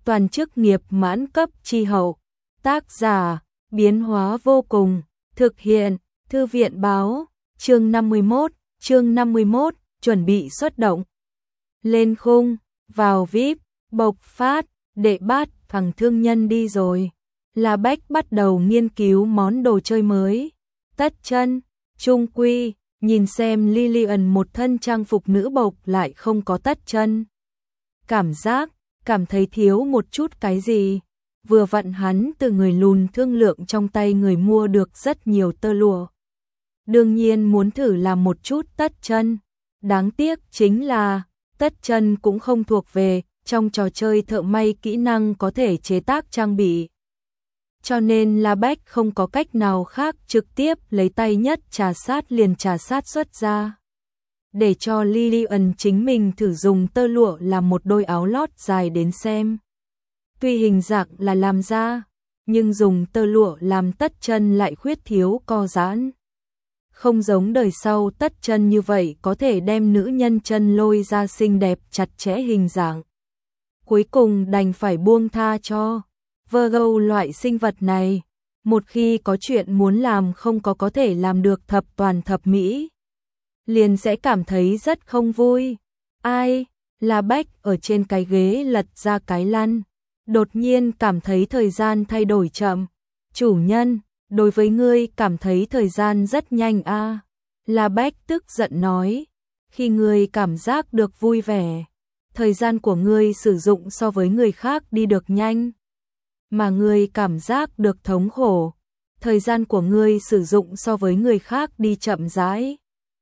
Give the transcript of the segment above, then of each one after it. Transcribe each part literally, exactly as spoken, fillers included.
toàn chức nghiệp mãn cấp chi hậu. Tác giả, biến hóa vô cùng, thực hiện, thư viện báo, chương năm mươi mốt, chương năm mươi mốt, chuẩn bị xuất động. Lên khung, vào vi ai pi, bộc phát, đệ bát, thằng thương nhân đi rồi. La Bách bắt đầu nghiên cứu món đồ chơi mới. Tất chân, trung quy, nhìn xem Lillian một thân trang phục nữ bộc lại không có tất chân. Cảm giác, cảm thấy thiếu một chút cái gì. Vừa vặn hắn từ người lùn thương lượng trong tay người mua được rất nhiều tơ lụa. Đương nhiên muốn thử làm một chút tất chân. Đáng tiếc chính là, tất chân cũng không thuộc về, trong trò chơi thợ may kỹ năng có thể chế tác trang bị. Cho nên La Bách không có cách nào khác trực tiếp lấy tay nhất trà sát liền trà sát xuất ra. Để cho Lillian chính mình thử dùng tơ lụa làm một đôi áo lót dài đến xem. Tuy hình dạng là làm ra, nhưng dùng tơ lụa làm tất chân lại khuyết thiếu co giãn. Không giống đời sau tất chân như vậy có thể đem nữ nhân chân lôi ra xinh đẹp chặt chẽ hình dạng. Cuối cùng đành phải buông tha cho Virgo loại sinh vật này. Một khi có chuyện muốn làm không có có thể làm được thập toàn thập mỹ, liền sẽ cảm thấy rất không vui. Ai? La Bách ở trên cái ghế lật ra cái lăn. Đột nhiên cảm thấy thời gian thay đổi chậm. Chủ nhân, đối với ngươi cảm thấy thời gian rất nhanh a. À? La Bách tức giận nói. Khi ngươi cảm giác được vui vẻ, thời gian của ngươi sử dụng so với người khác đi được nhanh. Mà ngươi cảm giác được thống khổ, thời gian của ngươi sử dụng so với người khác đi chậm rãi.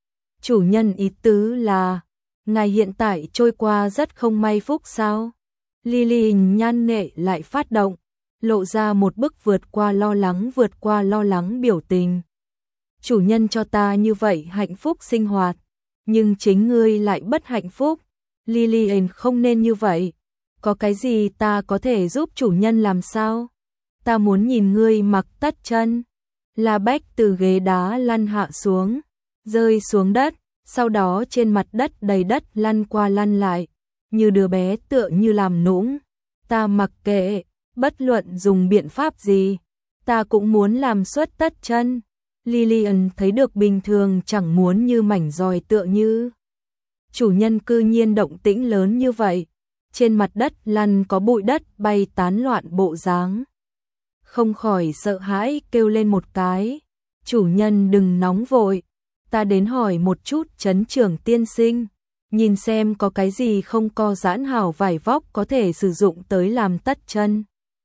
Chủ nhân ý tứ là, ngài hiện tại trôi qua rất không may phúc sao? Lily nhan nệ lại phát động, lộ ra một bức vượt qua lo lắng vượt qua lo lắng biểu tình. Chủ nhân cho ta như vậy hạnh phúc sinh hoạt, nhưng chính ngươi lại bất hạnh phúc. Lillian không nên như vậy. Có cái gì ta có thể giúp chủ nhân làm sao? Ta muốn nhìn ngươi mặc tất chân. La Bách từ ghế đá lăn hạ xuống, rơi xuống đất, sau đó trên mặt đất đầy đất lăn qua lăn lại, như đứa bé tựa như làm nũng. Ta mặc kệ, bất luận dùng biện pháp gì, ta cũng muốn làm xuất tất chân. Lillian thấy được bình thường chẳng muốn như mảnh giòi tựa như. Chủ nhân cư nhiên động tĩnh lớn như vậy, trên mặt đất lăn có bụi đất bay tán loạn bộ dáng. Không khỏi sợ hãi kêu lên một cái. Chủ nhân đừng nóng vội, ta đến hỏi một chút trấn trưởng tiên sinh, nhìn xem có cái gì không co giãn hảo vải vóc có thể sử dụng tới làm tất chân.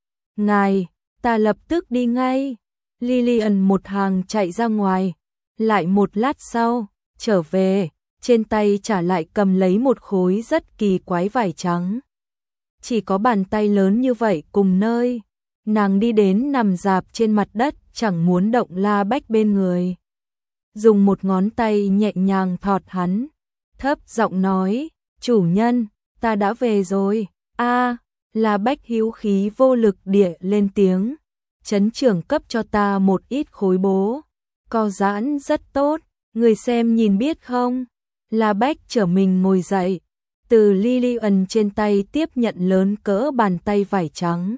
Ngài, ta lập tức đi ngay. Lillian một hàng chạy ra ngoài, lại một lát sau, trở về, trên tay trả lại cầm lấy một khối rất kỳ quái vải trắng. Chỉ có bàn tay lớn như vậy cùng nơi, nàng đi đến nằm rạp trên mặt đất chẳng muốn động La Bách bên người. Dùng một ngón tay nhẹ nhàng thọt hắn, thấp giọng nói, chủ nhân, ta đã về rồi. A, à, La Bách hiếu khí vô lực địa lên tiếng, trấn trưởng cấp cho ta một ít khối bố, co giãn rất tốt, người xem nhìn biết không? La Bách trở mình ngồi dậy, từ Lillian trên tay tiếp nhận lớn cỡ bàn tay vải trắng,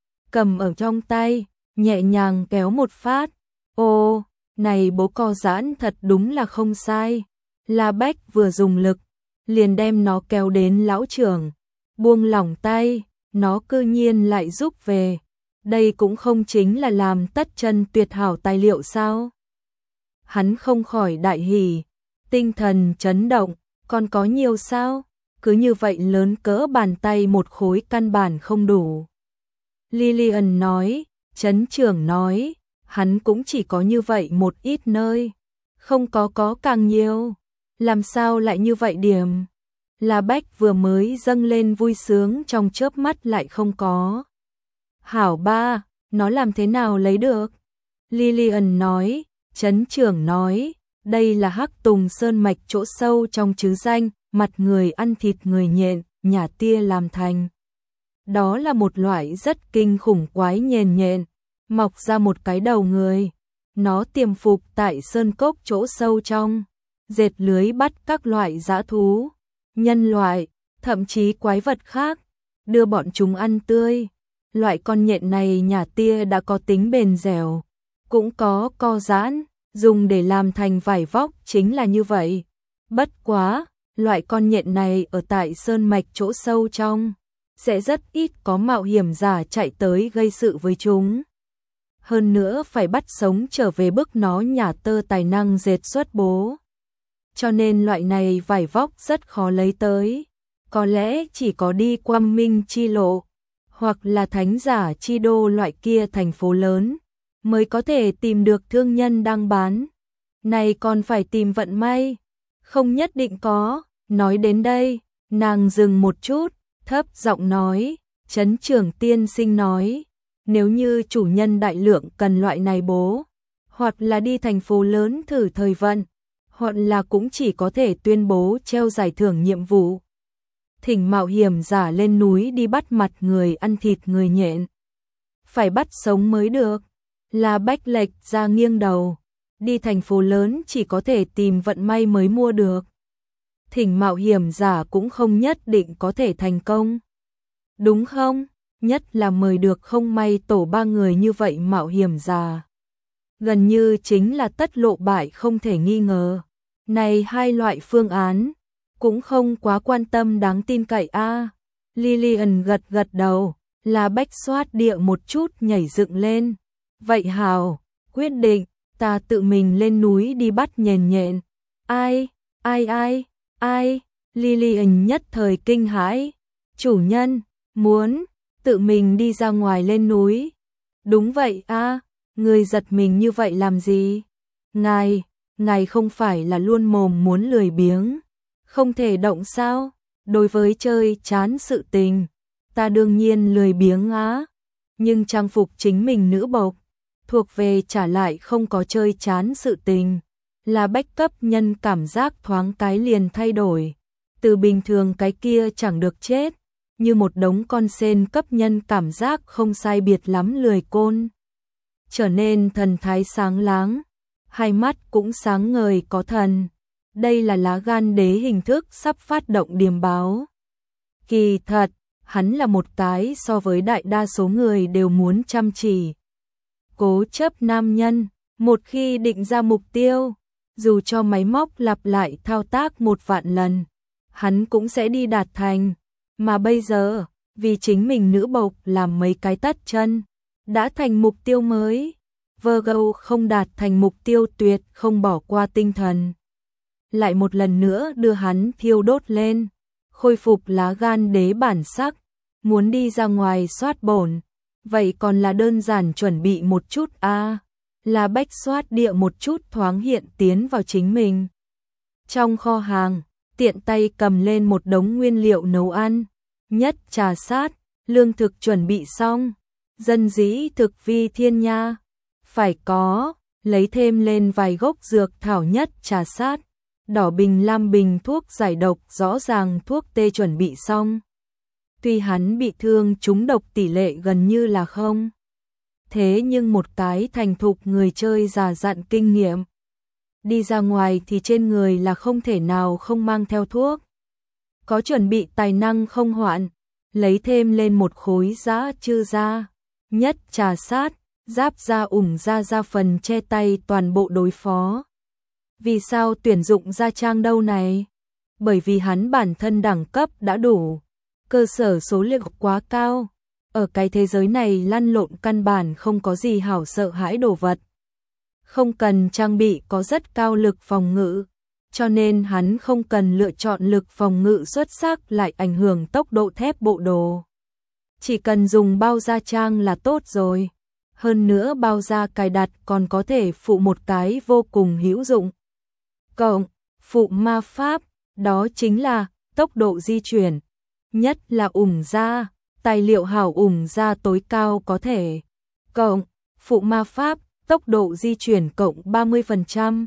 cầm ở trong tay, nhẹ nhàng kéo một phát. Ô, này bố co giãn thật đúng là không sai. La Bách vừa dùng lực, liền đem nó kéo đến lão trưởng, buông lỏng tay, nó cư nhiên lại rút về. Đây cũng không chính là làm tất chân tuyệt hảo tài liệu sao? Hắn không khỏi đại hỉ, tinh thần chấn động, còn có nhiều sao? Cứ như vậy lớn cỡ bàn tay một khối căn bản không đủ. Lillian nói, trấn trưởng nói, hắn cũng chỉ có như vậy một ít nơi, không có có càng nhiều. Làm sao lại như vậy điểm? La Bách vừa mới dâng lên vui sướng trong chớp mắt lại không có. Hảo ba, nó làm thế nào lấy được? Lillian nói, trấn trưởng nói, đây là Hắc Tùng Sơn mạch chỗ sâu trong trứ danh, mặt người ăn thịt người nhện, nhả tia làm thành. Đó là một loại rất kinh khủng quái nhện nhện, mọc ra một cái đầu người. Nó tiềm phục tại sơn cốc chỗ sâu trong, dệt lưới bắt các loại dã thú, nhân loại, thậm chí quái vật khác. đưa bọn chúng ăn tươi. Loại con nhện này nhà tia đã có tính bền dẻo, cũng có co giãn, dùng để làm thành vải vóc chính là như vậy. Bất quá, loại con nhện này ở tại sơn mạch chỗ sâu trong, sẽ rất ít có mạo hiểm giả chạy tới gây sự với chúng. Hơn nữa phải bắt sống trở về bức nó nhả tơ tài năng dệt xuất bố. Cho nên loại này vải vóc rất khó lấy tới. Có lẽ chỉ có đi Quang Minh chi lộ, hoặc là Thánh giả chi đô loại kia thành phố lớn, mới có thể tìm được thương nhân đang bán. Này còn phải tìm vận may, không nhất định có. Nói đến đây, nàng dừng một chút, thấp giọng nói, Trấn Trưởng tiên sinh nói, nếu như chủ nhân đại lượng cần loại này bố, hoặc là đi thành phố lớn thử thời vận, hoặc là cũng chỉ có thể tuyên bố treo giải thưởng nhiệm vụ. Thỉnh mạo hiểm giả lên núi đi bắt mặt người ăn thịt người nhện. Phải bắt sống mới được. Là Bách Lệch ra nghiêng đầu. Đi thành phố lớn chỉ có thể tìm vận may mới mua được. Thỉnh mạo hiểm giả cũng không nhất định có thể thành công. Đúng không? Nhất là mời được không may tổ ba người như vậy mạo hiểm giả. Gần như chính là tất lộ bại không thể nghi ngờ. Này hai loại phương án, cũng không quá quan tâm đáng tin cậy a. À, Lillian gật gật đầu, là Bách xoát địa một chút nhảy dựng lên. Vậy hào, quyết định, ta tự mình lên núi đi bắt nhện nhện. Ai, ai ai, ai, Lillian nhất thời kinh hãi. Chủ nhân, muốn, tự mình đi ra ngoài lên núi. Đúng vậy a, à, người giật mình như vậy làm gì? Ngài, ngài không phải là luôn mồm muốn lười biếng. Không thể động sao? Đối với chơi chán sự tình, ta đương nhiên lười biếng á. Nhưng trang phục chính mình nữ bộc, thuộc về trả lại không có chơi chán sự tình. Là Bách cấp nhân cảm giác thoáng cái liền thay đổi. Từ bình thường cái kia chẳng được chết, như một đống con sên cấp nhân cảm giác không sai biệt lắm lười côn. Trở nên thần thái sáng láng, hai mắt cũng sáng ngời có thần. Đây là lá gan đế hình thức sắp phát động điềm báo. Kỳ thật, hắn là một cái so với đại đa số người đều muốn chăm chỉ. Cố chấp nam nhân, một khi định ra mục tiêu, dù cho máy móc lặp lại thao tác một vạn lần, hắn cũng sẽ đi đạt thành. Mà bây giờ, vì chính mình nữ bộc làm mấy cái tắt chân, đã thành mục tiêu mới. Virgo không đạt thành mục tiêu tuyệt không bỏ qua tinh thần. Lại một lần nữa đưa hắn thiêu đốt lên, khôi phục lá gan đế bản sắc, muốn đi ra ngoài soát bổn, vậy còn là đơn giản chuẩn bị một chút a, à, là Bách soát địa một chút thoáng hiện tiến vào chính mình. Trong kho hàng, tiện tay cầm lên một đống nguyên liệu nấu ăn, nhất trà sát, lương thực chuẩn bị xong, dân dĩ thực vi thiên nha, phải có, lấy thêm lên vài gốc dược thảo nhất trà sát. Đỏ bình lam bình thuốc giải độc rõ ràng thuốc tê chuẩn bị xong. Tuy hắn bị thương trúng độc tỷ lệ gần như là không. Thế nhưng một cái thành thục người chơi già dặn kinh nghiệm. Đi ra ngoài thì trên người là không thể nào không mang theo thuốc. Có chuẩn bị tài năng không hoạn. Lấy thêm lên một khối giã chư da. Nhất trà sát, giáp da ủng da da phần che tay toàn bộ đối phó. Vì sao tuyển dụng gia trang đâu này? Bởi vì hắn bản thân đẳng cấp đã đủ, cơ sở số liệu quá cao. Ở cái thế giới này lăn lộn căn bản không có gì hảo sợ hãi đồ vật. Không cần trang bị có rất cao lực phòng ngự, cho nên hắn không cần lựa chọn lực phòng ngự xuất sắc lại ảnh hưởng tốc độ thép bộ đồ. Chỉ cần dùng bao da trang là tốt rồi. Hơn nữa bao da cài đặt còn có thể phụ một cái vô cùng hữu dụng. Cộng, phụ ma pháp, đó chính là tốc độ di chuyển. Nhất là ủng da, tài liệu hảo ủng da tối cao có thể. Cộng, phụ ma pháp, tốc độ di chuyển cộng ba mươi phần trăm.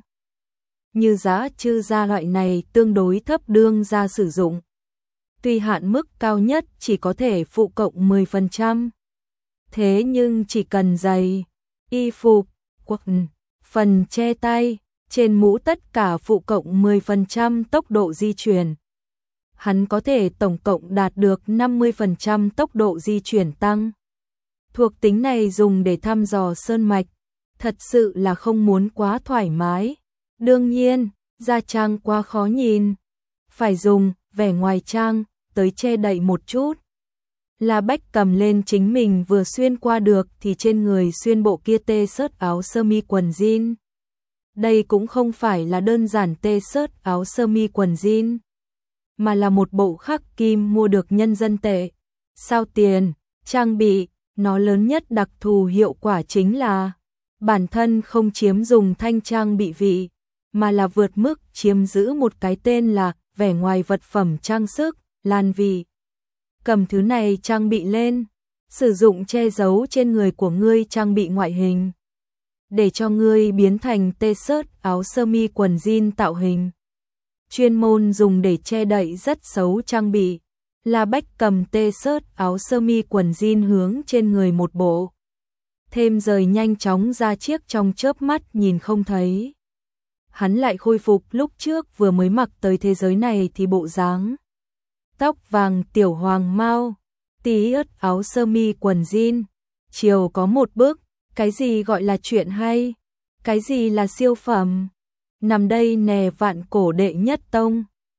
Như giá chư da loại này tương đối thấp đương ra sử dụng. Tuy hạn mức cao nhất chỉ có thể phụ cộng mười phần trăm. Thế nhưng chỉ cần giày, y phục, quần, phần che tay, trên mũ tất cả phụ cộng mười phần trăm tốc độ di chuyển. hắn có thể tổng cộng đạt được năm mươi phần trăm tốc độ di chuyển tăng. Thuộc tính này dùng để thăm dò sơn mạch, thật sự là không muốn quá thoải mái. Đương nhiên, da trang quá khó nhìn, phải dùng vẻ ngoài trang tới che đậy một chút. La Bách cầm lên chính mình vừa xuyên qua được thì trên người xuyên bộ kia t-shirt áo sơ mi quần jean. Đây cũng không phải là đơn giản t-shirt áo sơ mi quần jean, mà là một bộ khắc kim mua được nhân dân tệ. Sao tiền, trang bị, nó lớn nhất đặc thù hiệu quả chính là bản thân không chiếm dùng thanh trang bị vị, mà là vượt mức chiếm giữ một cái tên là vẻ ngoài vật phẩm trang sức, lan vị. Cầm thứ này trang bị lên, sử dụng che giấu trên người của ngươi trang bị ngoại hình, để cho ngươi biến thành t-shirt áo sơ mi quần jean tạo hình. Chuyên môn dùng để che đậy rất xấu trang bị. La Bách cầm t-shirt áo sơ mi quần jean hướng trên người một bộ. Thêm rời nhanh chóng ra chiếc trong chớp mắt nhìn không thấy. Hắn lại khôi phục lúc trước vừa mới mặc tới thế giới này thì bộ dáng. Tóc vàng tiểu hoàng mao, tí ớt áo sơ mi quần jean. Chiều có một bước, cái gì gọi là chuyện hay, cái gì là siêu phẩm. Nằm đây nè vạn cổ đệ nhất tông.